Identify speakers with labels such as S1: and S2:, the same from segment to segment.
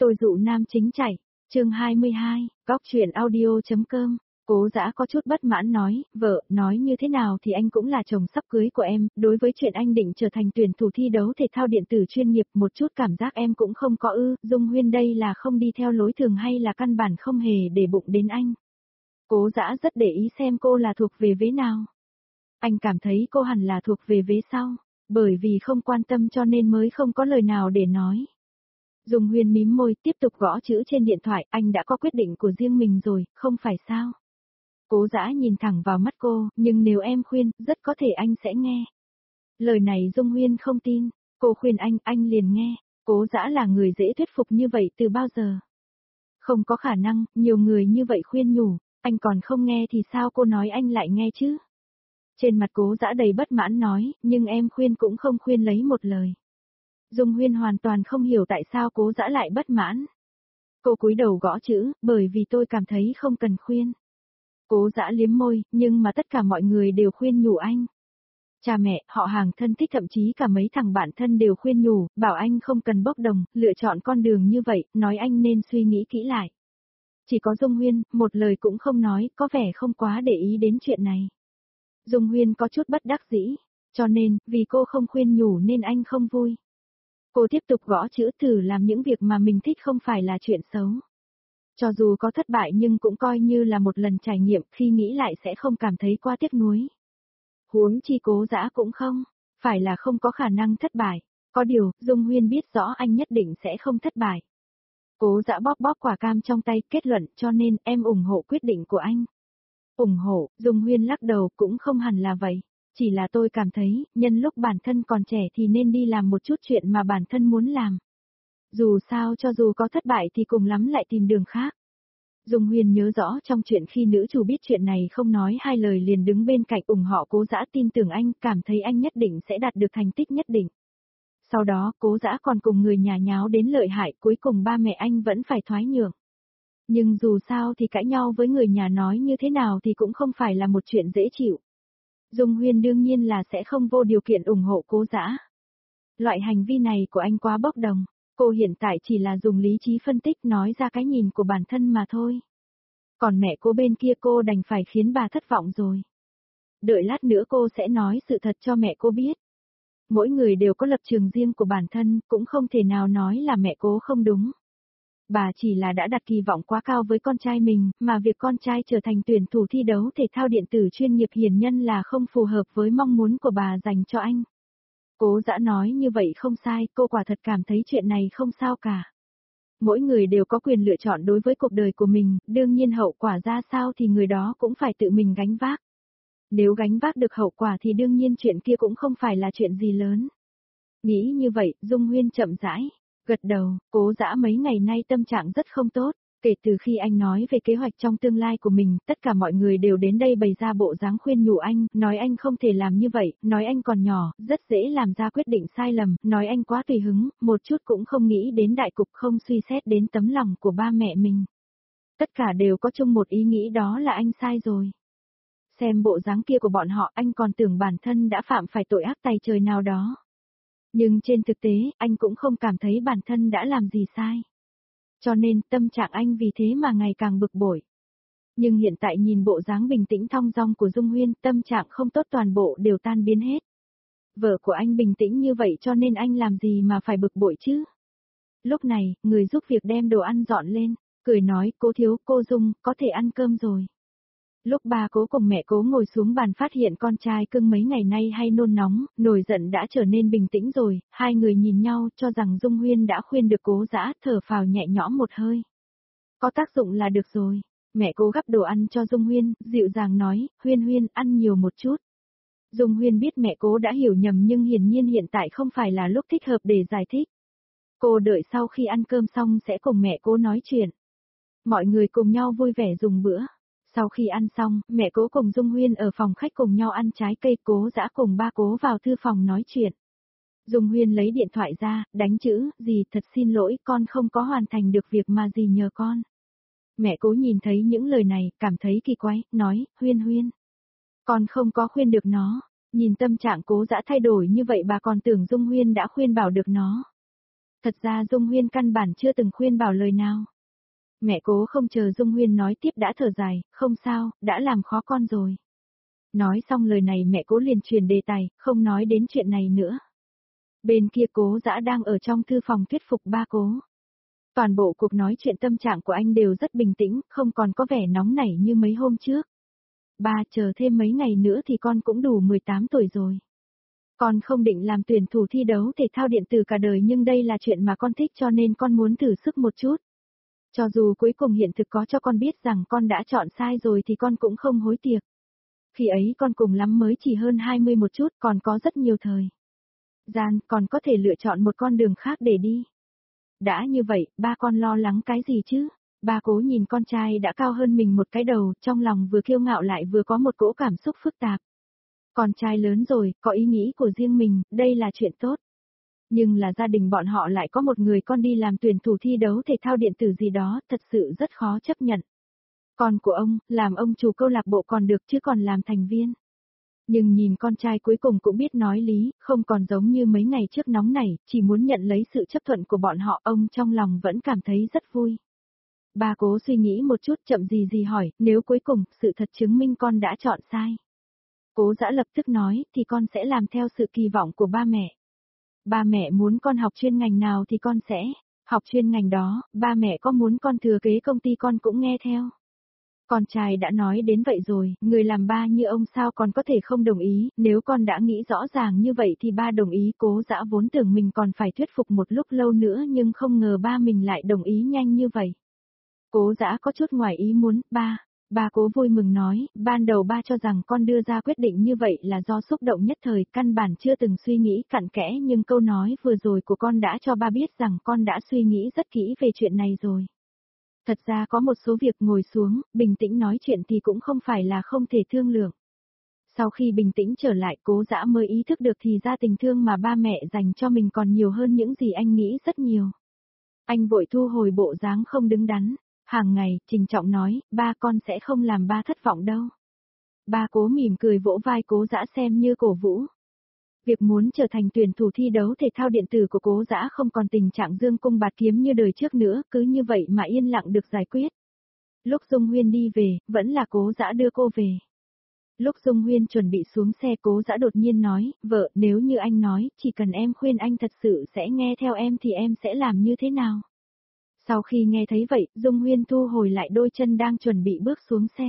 S1: Tôi dụ nam chính chạy. Chương 22, góc truyện audio.com. Cố Dã có chút bất mãn nói, vợ, nói như thế nào thì anh cũng là chồng sắp cưới của em, đối với chuyện anh định trở thành tuyển thủ thi đấu thể thao điện tử chuyên nghiệp một chút cảm giác em cũng không có ư, Dung Huyên đây là không đi theo lối thường hay là căn bản không hề để bụng đến anh. Cố Dã rất để ý xem cô là thuộc về vế nào. Anh cảm thấy cô hẳn là thuộc về vế sau, bởi vì không quan tâm cho nên mới không có lời nào để nói. Dung Huyên mím môi tiếp tục gõ chữ trên điện thoại, anh đã có quyết định của riêng mình rồi, không phải sao? Cố Dã nhìn thẳng vào mắt cô, nhưng nếu em khuyên, rất có thể anh sẽ nghe. Lời này Dung Huyên không tin, cô khuyên anh liền nghe. Cố Dã là người dễ thuyết phục như vậy từ bao giờ? Không có khả năng, nhiều người như vậy khuyên nhủ, anh còn không nghe thì sao cô nói anh lại nghe chứ? Trên mặt Cố Dã đầy bất mãn nói, nhưng em khuyên cũng không khuyên lấy một lời. Dung Huyên hoàn toàn không hiểu tại sao Cố Dã lại bất mãn. Cô cúi đầu gõ chữ, bởi vì tôi cảm thấy không cần khuyên. Cố Dã liếm môi, nhưng mà tất cả mọi người đều khuyên nhủ anh. Cha mẹ, họ hàng thân thích thậm chí cả mấy thằng bạn thân đều khuyên nhủ, bảo anh không cần bốc đồng, lựa chọn con đường như vậy, nói anh nên suy nghĩ kỹ lại. Chỉ có Dung Huyên, một lời cũng không nói, có vẻ không quá để ý đến chuyện này. Dung Huyên có chút bất đắc dĩ, cho nên, vì cô không khuyên nhủ nên anh không vui. Cô tiếp tục gõ chữ thử làm những việc mà mình thích không phải là chuyện xấu. Cho dù có thất bại nhưng cũng coi như là một lần trải nghiệm, khi nghĩ lại sẽ không cảm thấy quá tiếc nuối. Huống chi Cố Dã cũng không, phải là không có khả năng thất bại. Có điều, Dung Huyên biết rõ anh nhất định sẽ không thất bại. Cố Dã bóp bóp quả cam trong tay, kết luận, cho nên em ủng hộ quyết định của anh. Ủng hộ, Dung Huyên lắc đầu, cũng không hẳn là vậy. Chỉ là tôi cảm thấy, nhân lúc bản thân còn trẻ thì nên đi làm một chút chuyện mà bản thân muốn làm. Dù sao cho dù có thất bại thì cùng lắm lại tìm đường khác. Dung Huyên nhớ rõ trong chuyện khi nữ chủ biết chuyện này không nói hai lời liền đứng bên cạnh ủng hộ Cố Dã, tin tưởng anh, cảm thấy anh nhất định sẽ đạt được thành tích nhất định. Sau đó Cố Dã còn cùng người nhà nháo đến lợi hại, cuối cùng ba mẹ anh vẫn phải thoái nhượng. Nhưng dù sao thì cãi nhau với người nhà nói như thế nào thì cũng không phải là một chuyện dễ chịu. Dung Huyên đương nhiên là sẽ không vô điều kiện ủng hộ Cố Dã. Loại hành vi này của anh quá bốc đồng, cô hiện tại chỉ là dùng lý trí phân tích nói ra cái nhìn của bản thân mà thôi. Còn mẹ cô bên kia cô đành phải khiến bà thất vọng rồi. Đợi lát nữa cô sẽ nói sự thật cho mẹ cô biết. Mỗi người đều có lập trường riêng của bản thân, cũng không thể nào nói là mẹ cô không đúng. Bà chỉ là đã đặt kỳ vọng quá cao với con trai mình, mà việc con trai trở thành tuyển thủ thi đấu thể thao điện tử chuyên nghiệp hiển nhân là không phù hợp với mong muốn của bà dành cho anh. Cố Dã nói như vậy không sai, cô quả thật cảm thấy chuyện này không sao cả. Mỗi người đều có quyền lựa chọn đối với cuộc đời của mình, đương nhiên hậu quả ra sao thì người đó cũng phải tự mình gánh vác. Nếu gánh vác được hậu quả thì đương nhiên chuyện kia cũng không phải là chuyện gì lớn. Nghĩ như vậy, Dung Huyên chậm rãi gật đầu. Cố Dã mấy ngày nay tâm trạng rất không tốt, kể từ khi anh nói về kế hoạch trong tương lai của mình, tất cả mọi người đều đến đây bày ra bộ dáng khuyên nhủ anh, nói anh không thể làm như vậy, nói anh còn nhỏ, rất dễ làm ra quyết định sai lầm, nói anh quá tùy hứng, một chút cũng không nghĩ đến đại cục, không suy xét đến tấm lòng của ba mẹ mình. Tất cả đều có chung một ý nghĩ, đó là anh sai rồi. Xem bộ dáng kia của bọn họ, anh còn tưởng bản thân đã phạm phải tội ác tày trời nào đó. Nhưng trên thực tế, anh cũng không cảm thấy bản thân đã làm gì sai. Cho nên, tâm trạng anh vì thế mà ngày càng bực bội. Nhưng hiện tại nhìn bộ dáng bình tĩnh thong dong của Dung Huyên, tâm trạng không tốt toàn bộ đều tan biến hết. Vợ của anh bình tĩnh như vậy cho nên anh làm gì mà phải bực bội chứ? Lúc này, người giúp việc đem đồ ăn dọn lên, cười nói, cô Thiếu, cô Dung, có thể ăn cơm rồi. Lúc ba Cố cùng mẹ Cố ngồi xuống bàn phát hiện con trai cưng mấy ngày nay hay nôn nóng, nổi giận đã trở nên bình tĩnh rồi, hai người nhìn nhau cho rằng Dung Huyên đã khuyên được Cố Dã, thở phào nhẹ nhõm một hơi. Có tác dụng là được rồi. Mẹ Cố gắp đồ ăn cho Dung Huyên, dịu dàng nói, Huyên Huyên ăn nhiều một chút. Dung Huyên biết mẹ Cố đã hiểu nhầm nhưng hiển nhiên hiện tại không phải là lúc thích hợp để giải thích. Cô đợi sau khi ăn cơm xong sẽ cùng mẹ Cố nói chuyện. Mọi người cùng nhau vui vẻ dùng bữa. Sau khi ăn xong, mẹ Cố cùng Dung Huyên ở phòng khách cùng nhau ăn trái cây, Cố Dã cùng ba Cố vào thư phòng nói chuyện. Dung Huyên lấy điện thoại ra, đánh chữ, dì thật xin lỗi, con không có hoàn thành được việc mà dì nhờ con. Mẹ Cố nhìn thấy những lời này, cảm thấy kỳ quái, nói, Huyên Huyên. Con không có khuyên được nó, nhìn tâm trạng Cố Dã thay đổi như vậy bà còn tưởng Dung Huyên đã khuyên bảo được nó. Thật ra Dung Huyên căn bản chưa từng khuyên bảo lời nào. Mẹ Cố không chờ Dung Huyên nói tiếp đã thở dài, không sao, đã làm khó con rồi. Nói xong lời này mẹ Cố liền truyền đề tài, không nói đến chuyện này nữa. Bên kia Cố Dã đang ở trong thư phòng thuyết phục ba Cố. Toàn bộ cuộc nói chuyện tâm trạng của anh đều rất bình tĩnh, không còn có vẻ nóng nảy như mấy hôm trước. Ba, chờ thêm mấy ngày nữa thì con cũng đủ 18 tuổi rồi. Con không định làm tuyển thủ thi đấu thể thao điện tử cả đời nhưng đây là chuyện mà con thích cho nên con muốn thử sức một chút. Cho dù cuối cùng hiện thực có cho con biết rằng con đã chọn sai rồi thì con cũng không hối tiếc. Khi ấy con cùng lắm mới chỉ hơn 20 một chút, còn có rất nhiều thời gian, còn có thể lựa chọn một con đường khác để đi. Đã như vậy, ba con lo lắng cái gì chứ? Ba Cố nhìn con trai đã cao hơn mình một cái đầu, trong lòng vừa kiêu ngạo lại vừa có một cỗ cảm xúc phức tạp. Con trai lớn rồi, có ý nghĩ của riêng mình, đây là chuyện tốt. Nhưng là gia đình bọn họ lại có một người con đi làm tuyển thủ thi đấu thể thao điện tử gì đó, thật sự rất khó chấp nhận. Con của ông, làm ông chủ câu lạc bộ còn được chứ còn làm thành viên. Nhưng nhìn con trai cuối cùng cũng biết nói lý, không còn giống như mấy ngày trước nóng nảy, chỉ muốn nhận lấy sự chấp thuận của bọn họ, ông trong lòng vẫn cảm thấy rất vui. Ba Cố suy nghĩ một chút chậm gì hỏi, nếu cuối cùng, sự thật chứng minh con đã chọn sai. Cố Dã lập tức nói, thì con sẽ làm theo sự kỳ vọng của ba mẹ. Ba mẹ muốn con học chuyên ngành nào thì con sẽ học chuyên ngành đó, ba mẹ có muốn con thừa kế công ty con cũng nghe theo. Con trai đã nói đến vậy rồi, người làm ba như ông sao còn có thể không đồng ý, nếu con đã nghĩ rõ ràng như vậy thì ba đồng ý. Cố Dã vốn tưởng mình còn phải thuyết phục một lúc lâu nữa nhưng không ngờ ba mình lại đồng ý nhanh như vậy. Cố Dã có chút ngoài ý muốn, ba Cố vui mừng nói, ban đầu ba cho rằng con đưa ra quyết định như vậy là do xúc động nhất thời, căn bản chưa từng suy nghĩ cặn kẽ nhưng câu nói vừa rồi của con đã cho ba biết rằng con đã suy nghĩ rất kỹ về chuyện này rồi. Thật ra có một số việc ngồi xuống, bình tĩnh nói chuyện thì cũng không phải là không thể thương lượng. Sau khi bình tĩnh trở lại Cố Dã mới ý thức được thì ra tình thương mà ba mẹ dành cho mình còn nhiều hơn những gì anh nghĩ rất nhiều. Anh vội thu hồi bộ dáng không đứng đắn. Hàng ngày, trịnh trọng nói, ba con sẽ không làm ba thất vọng đâu. Ba Cố mỉm cười vỗ vai Cố Dã xem như cổ vũ. Việc muốn trở thành tuyển thủ thi đấu thể thao điện tử của Cố Dã không còn tình trạng dương cung bạt kiếm như đời trước nữa, cứ như vậy mà yên lặng được giải quyết. Lúc Dung Huyên đi về, vẫn là Cố Dã đưa cô về. Lúc Dung Huyên chuẩn bị xuống xe Cố Dã đột nhiên nói, vợ, nếu như anh nói, chỉ cần em khuyên anh thật sự sẽ nghe theo em thì em sẽ làm như thế nào? Sau khi nghe thấy vậy, Dung Huyên thu hồi lại đôi chân đang chuẩn bị bước xuống xe.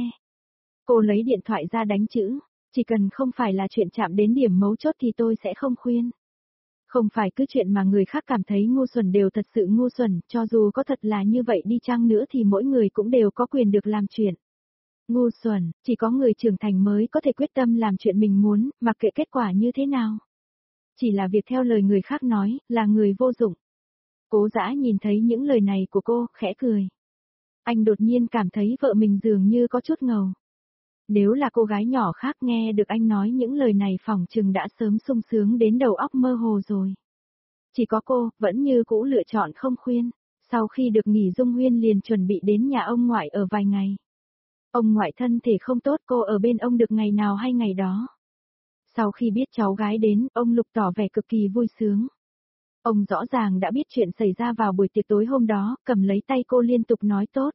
S1: Cô lấy điện thoại ra đánh chữ, chỉ cần không phải là chuyện chạm đến điểm mấu chốt thì tôi sẽ không khuyên. Không phải cứ chuyện mà người khác cảm thấy ngu xuẩn đều thật sự ngu xuẩn, cho dù có thật là như vậy đi chăng nữa thì mỗi người cũng đều có quyền được làm chuyện. Ngu xuẩn, chỉ có người trưởng thành mới có thể quyết tâm làm chuyện mình muốn, mặc kệ kết quả như thế nào. Chỉ là việc theo lời người khác nói, là người vô dụng. Cố Dã nhìn thấy những lời này của cô, khẽ cười. Anh đột nhiên cảm thấy vợ mình dường như có chút ngầu. Nếu là cô gái nhỏ khác nghe được anh nói những lời này phỏng chừng đã sớm sung sướng đến đầu óc mơ hồ rồi. Chỉ có cô, vẫn như cũ lựa chọn không khuyên. Sau khi được nghỉ Dung Huyên liền chuẩn bị đến nhà ông ngoại ở vài ngày. Ông ngoại thân thể không tốt, cô ở bên ông được ngày nào hay ngày đó. Sau khi biết cháu gái đến, ông Lục tỏ vẻ cực kỳ vui sướng. Ông rõ ràng đã biết chuyện xảy ra vào buổi tiệc tối hôm đó, cầm lấy tay cô liên tục nói tốt.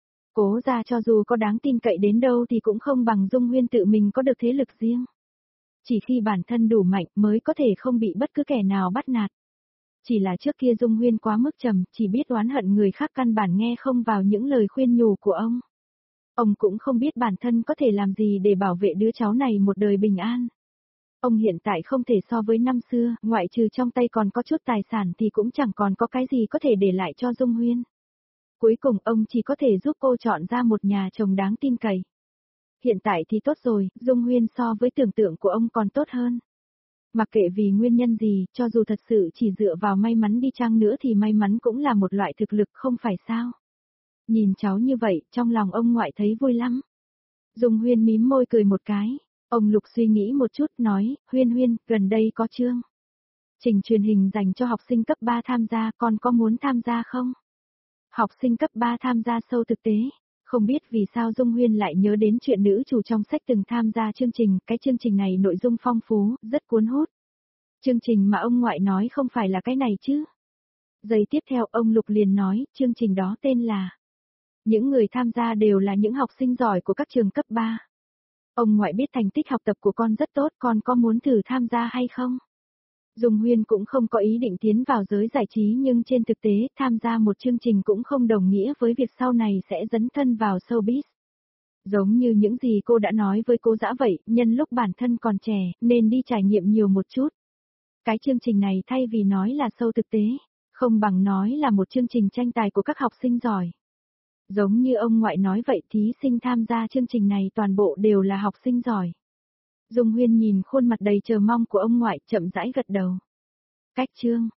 S1: Cố ra cho dù có đáng tin cậy đến đâu thì cũng không bằng Dung Huyên tự mình có được thế lực riêng. Chỉ khi bản thân đủ mạnh mới có thể không bị bất cứ kẻ nào bắt nạt. Chỉ là trước kia Dung Huyên quá mức trầm, chỉ biết oán hận người khác căn bản nghe không vào những lời khuyên nhủ của ông. Ông cũng không biết bản thân có thể làm gì để bảo vệ đứa cháu này một đời bình an. Ông hiện tại không thể so với năm xưa, ngoại trừ trong tay còn có chút tài sản thì cũng chẳng còn có cái gì có thể để lại cho Dung Huyên. Cuối cùng ông chỉ có thể giúp cô chọn ra một nhà chồng đáng tin cậy. Hiện tại thì tốt rồi, Dung Huyên so với tưởng tượng của ông còn tốt hơn. Mặc kệ vì nguyên nhân gì, cho dù thật sự chỉ dựa vào may mắn đi chăng nữa thì may mắn cũng là một loại thực lực không phải sao. Nhìn cháu như vậy, trong lòng ông ngoại thấy vui lắm. Dung Huyên mím môi cười một cái. Ông Lục suy nghĩ một chút nói, Huyên Huyên, gần đây có chương trình truyền hình dành cho học sinh cấp 3 tham gia, con có muốn tham gia không? Học sinh cấp 3 tham gia show thực tế. Không biết vì sao Dung Huyên lại nhớ đến chuyện nữ chủ trong sách từng tham gia chương trình, cái chương trình này nội dung phong phú, rất cuốn hút. Chương trình mà ông ngoại nói không phải là cái này chứ? Giây tiếp theo ông Lục liền nói, chương trình đó tên là. Những người tham gia đều là những học sinh giỏi của các trường cấp 3. Ông ngoại biết thành tích học tập của con rất tốt, con có muốn thử tham gia hay không? Dung Huyên cũng không có ý định tiến vào giới giải trí nhưng trên thực tế tham gia một chương trình cũng không đồng nghĩa với việc sau này sẽ dấn thân vào showbiz. Giống như những gì cô đã nói với Cố Dã vậy, nhân lúc bản thân còn trẻ, nên đi trải nghiệm nhiều một chút. Cái chương trình này thay vì nói là show thực tế, không bằng nói là một chương trình tranh tài của các học sinh giỏi. Giống như ông ngoại nói vậy, thí sinh tham gia chương trình này toàn bộ đều là học sinh giỏi. Dung Huyên nhìn khuôn mặt đầy chờ mong của ông ngoại, chậm rãi gật đầu. Cách chương